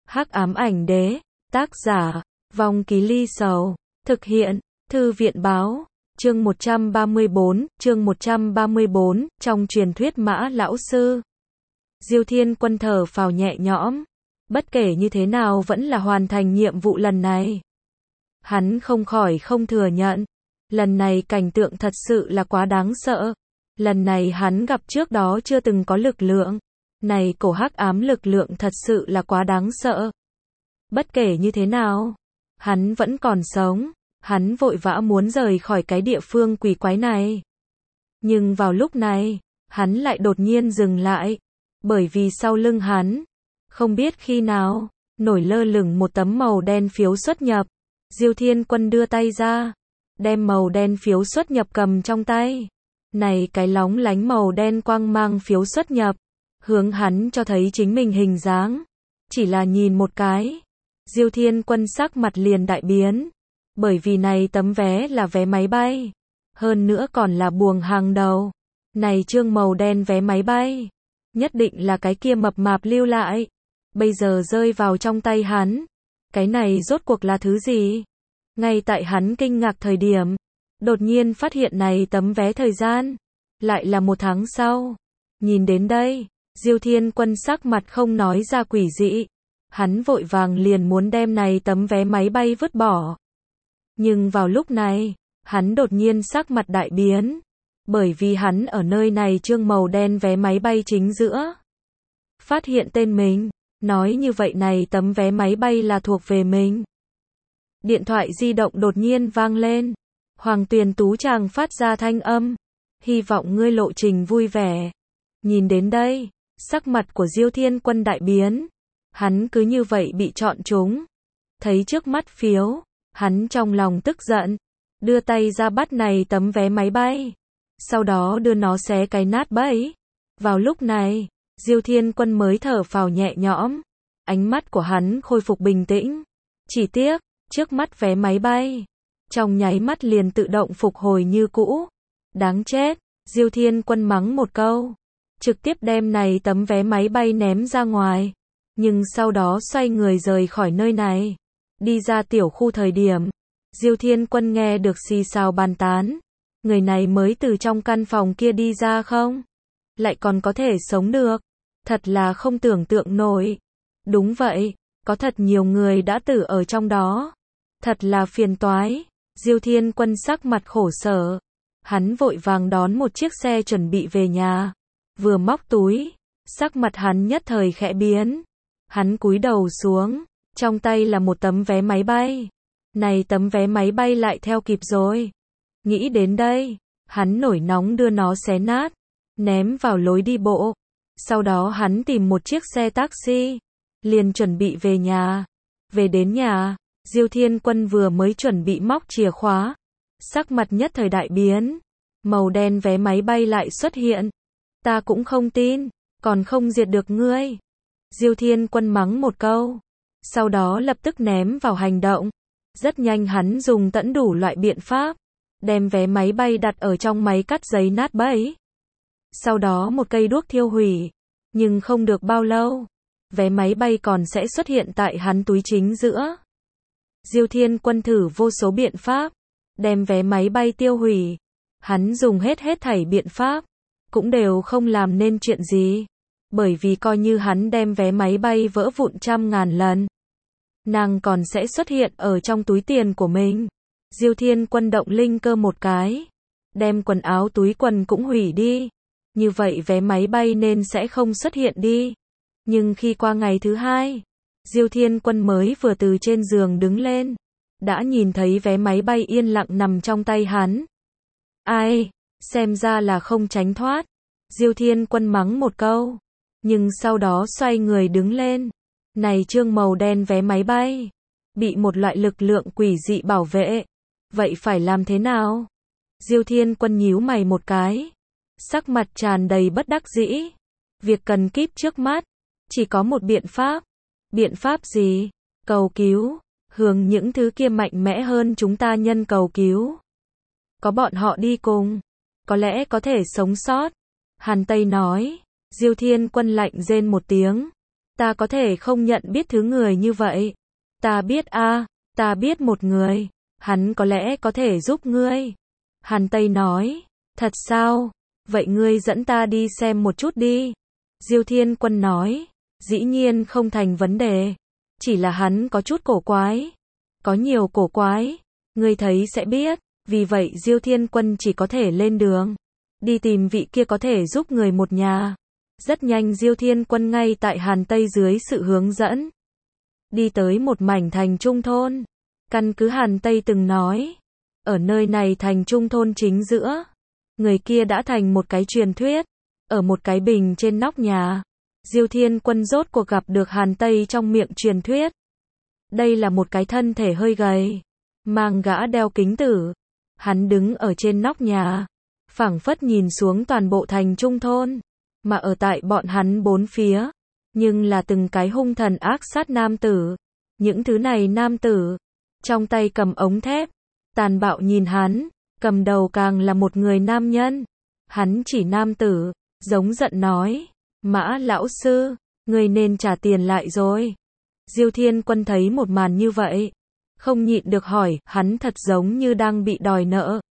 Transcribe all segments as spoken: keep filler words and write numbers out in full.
Hắc ám ảnh đế, tác giả, Vong Ký Ly Sầu, thực hiện, Thư viện báo, chương một trăm ba mươi bốn, chương một trăm ba mươi bốn, trong truyền thuyết Mã lão sư. Diêu Thiên Quân thở phào nhẹ nhõm, bất kể như thế nào vẫn là hoàn thành nhiệm vụ lần này. Hắn không khỏi không thừa nhận, lần này cảnh tượng thật sự là quá đáng sợ. Lần này hắn gặp trước đó chưa từng có lực lượng. Này cổ hắc ám lực lượng thật sự là quá đáng sợ. Bất kể như thế nào, hắn vẫn còn sống. Hắn vội vã muốn rời khỏi cái địa phương quỷ quái này. Nhưng vào lúc này, hắn lại đột nhiên dừng lại. Bởi vì sau lưng hắn, không biết khi nào, nổi lơ lửng một tấm màu đen phiếu xuất nhập. Diêu Thiên Quân đưa tay ra, đem màu đen phiếu xuất nhập cầm trong tay. Này cái lóng lánh màu đen quang mang phiếu xuất nhập, hướng hắn cho thấy chính mình hình dáng. Chỉ là nhìn một cái, Diêu Thiên Quân sắc mặt liền đại biến. Bởi vì này tấm vé là vé máy bay, hơn nữa còn là buồng hàng đầu. Này trương màu đen vé máy bay, nhất định là cái kia mập mạp lưu lại. Bây giờ rơi vào trong tay hắn. Cái này rốt cuộc là thứ gì? Ngay tại hắn kinh ngạc thời điểm, đột nhiên phát hiện này tấm vé thời gian, lại là một tháng sau. Nhìn đến đây, Diêu Thiên Quân sắc mặt không nói ra quỷ dị. Hắn vội vàng liền muốn đem này tấm vé máy bay vứt bỏ. Nhưng vào lúc này, hắn đột nhiên sắc mặt đại biến. Bởi vì hắn ở nơi này trương màu đen vé máy bay chính giữa. Phát hiện tên mình, nói như vậy này tấm vé máy bay là thuộc về mình. Điện thoại di động đột nhiên vang lên. Hoàng Tuyền Tú chàng phát ra thanh âm. Hy vọng ngươi lộ trình vui vẻ. Nhìn đến đây, sắc mặt của Diêu Thiên Quân đại biến. Hắn cứ như vậy bị chọn trúng. Thấy trước mắt phiếu, hắn trong lòng tức giận. Đưa tay ra bắt này tấm vé máy bay. Sau đó đưa nó xé cái nát bấy. Vào lúc này, Diêu Thiên Quân mới thở phào nhẹ nhõm. Ánh mắt của hắn khôi phục bình tĩnh. Chỉ tiếc, trước mắt vé máy bay, trong nháy mắt liền tự động phục hồi như cũ. Đáng chết, Diêu Thiên Quân mắng một câu. Trực tiếp đem này tấm vé máy bay ném ra ngoài. Nhưng sau đó xoay người rời khỏi nơi này. Đi ra tiểu khu thời điểm, Diêu Thiên Quân nghe được xì xào bàn tán. Người này mới từ trong căn phòng kia đi ra không? Lại còn có thể sống được. Thật là không tưởng tượng nổi. Đúng vậy, có thật nhiều người đã tử ở trong đó. Thật là phiền toái. Diêu Thiên Quân sắc mặt khổ sở. Hắn vội vàng đón một chiếc xe chuẩn bị về nhà. Vừa móc túi, sắc mặt hắn nhất thời khẽ biến. Hắn cúi đầu xuống, trong tay là một tấm vé máy bay. Này tấm vé máy bay lại theo kịp rồi. Nghĩ đến đây, hắn nổi nóng đưa nó xé nát, ném vào lối đi bộ. Sau đó hắn tìm một chiếc xe taxi, liền chuẩn bị về nhà. Về đến nhà, Diêu Thiên Quân vừa mới chuẩn bị móc chìa khóa, sắc mặt nhất thời đại biến. Màu đen vé máy bay lại xuất hiện. Ta cũng không tin, còn không diệt được ngươi. Diêu Thiên Quân mắng một câu, sau đó lập tức ném vào hành động. Rất nhanh hắn dùng tận đủ loại biện pháp, đem vé máy bay đặt ở trong máy cắt giấy nát bấy. Sau đó một cây đuốc thiêu hủy. Nhưng không được bao lâu, vé máy bay còn sẽ xuất hiện tại hắn túi chính giữa. Diêu Thiên Quân thử vô số biện pháp, đem vé máy bay tiêu hủy. Hắn dùng hết hết thảy biện pháp, cũng đều không làm nên chuyện gì. Bởi vì coi như hắn đem vé máy bay vỡ vụn trăm ngàn lần, nàng còn sẽ xuất hiện ở trong túi tiền của mình. Diêu Thiên Quân động linh cơ một cái, đem quần áo túi quần cũng hủy đi. Như vậy vé máy bay nên sẽ không xuất hiện đi. Nhưng khi qua ngày thứ hai, Diêu Thiên Quân mới vừa từ trên giường đứng lên, đã nhìn thấy vé máy bay yên lặng nằm trong tay hắn. Ai, xem ra là không tránh thoát. Diêu Thiên Quân mắng một câu, nhưng sau đó xoay người đứng lên. Này trương màu đen vé máy bay, bị một loại lực lượng quỷ dị bảo vệ. Vậy phải làm thế nào? Diêu Thiên Quân nhíu mày một cái, sắc mặt tràn đầy bất đắc dĩ. Việc cần kíp trước mắt, chỉ có một biện pháp. Biện pháp gì? Cầu cứu, hướng những thứ kia mạnh mẽ hơn chúng ta nhân cầu cứu. Có bọn họ đi cùng, có lẽ có thể sống sót. Hàn Tây nói. Diêu Thiên Quân lạnh rên một tiếng. Ta có thể không nhận biết thứ người như vậy. Ta biết a, ta biết một người. Hắn có lẽ có thể giúp ngươi. Hàn Tây nói. Thật sao? Vậy ngươi dẫn ta đi xem một chút đi. Diêu Thiên Quân nói. Dĩ nhiên không thành vấn đề. Chỉ là hắn có chút cổ quái. Có nhiều cổ quái. Ngươi thấy sẽ biết. Vì vậy Diêu Thiên Quân chỉ có thể lên đường. Đi tìm vị kia có thể giúp người một nhà. Rất nhanh Diêu Thiên Quân ngay tại Hàn Tây dưới sự hướng dẫn. Đi tới một mảnh thành trung thôn. Căn cứ Hàn Tây từng nói. Ở nơi này thành trung thôn chính giữa. Người kia đã thành một cái truyền thuyết. Ở một cái bình trên nóc nhà. Diêu Thiên Quân rốt cuộc gặp được Hàn Tây trong miệng truyền thuyết. Đây là một cái thân thể hơi gầy. Mang gã đeo kính tử. Hắn đứng ở trên nóc nhà. Phảng phất nhìn xuống toàn bộ thành trung thôn. Mà ở tại bọn hắn bốn phía. Nhưng là từng cái hung thần ác sát nam tử. Những thứ này nam tử. Trong tay cầm ống thép. Tàn bạo nhìn hắn. Cầm đầu càng là một người nam nhân. Hắn chỉ nam tử. Giống giận nói. Mã lão sư. Người nên trả tiền lại rồi. Diêu Thiên Quân thấy một màn như vậy. Không nhịn được hỏi. Hắn thật giống như đang bị đòi nợ.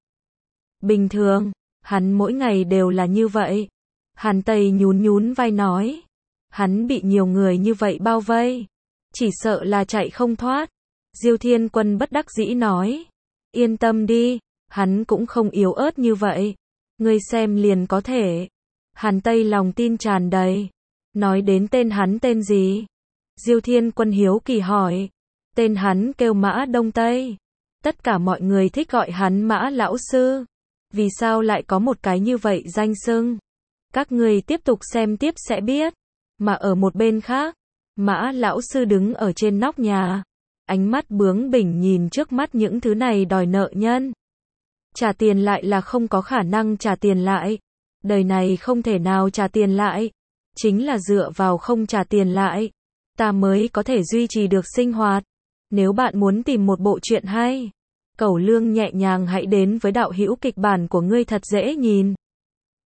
Bình thường. Hắn mỗi ngày đều là như vậy. Hàn Tây nhún nhún vai nói. Hắn bị nhiều người như vậy bao vây. Chỉ sợ là chạy không thoát. Diêu Thiên Quân bất đắc dĩ nói. Yên tâm đi. Hắn cũng không yếu ớt như vậy. Ngươi xem liền có thể. Hàn Tây lòng tin tràn đầy. Nói đến tên hắn tên gì? Diêu Thiên Quân hiếu kỳ hỏi. Tên hắn kêu Mã Đông Tây. Tất cả mọi người thích gọi hắn Mã lão sư. Vì sao lại có một cái như vậy danh xưng? Các ngươi tiếp tục xem tiếp sẽ biết. Mà ở một bên khác, Mã lão sư đứng ở trên nóc nhà. Ánh mắt bướng bỉnh nhìn trước mắt những thứ này đòi nợ nhân. Trả tiền lại là không có khả năng trả tiền lại. Đời này không thể nào trả tiền lại. Chính là dựa vào không trả tiền lại. Ta mới có thể duy trì được sinh hoạt. Nếu bạn muốn tìm một bộ truyện hay. Cẩu Lương nhẹ nhàng hãy đến với đạo hữu kịch bản của ngươi thật dễ nhìn.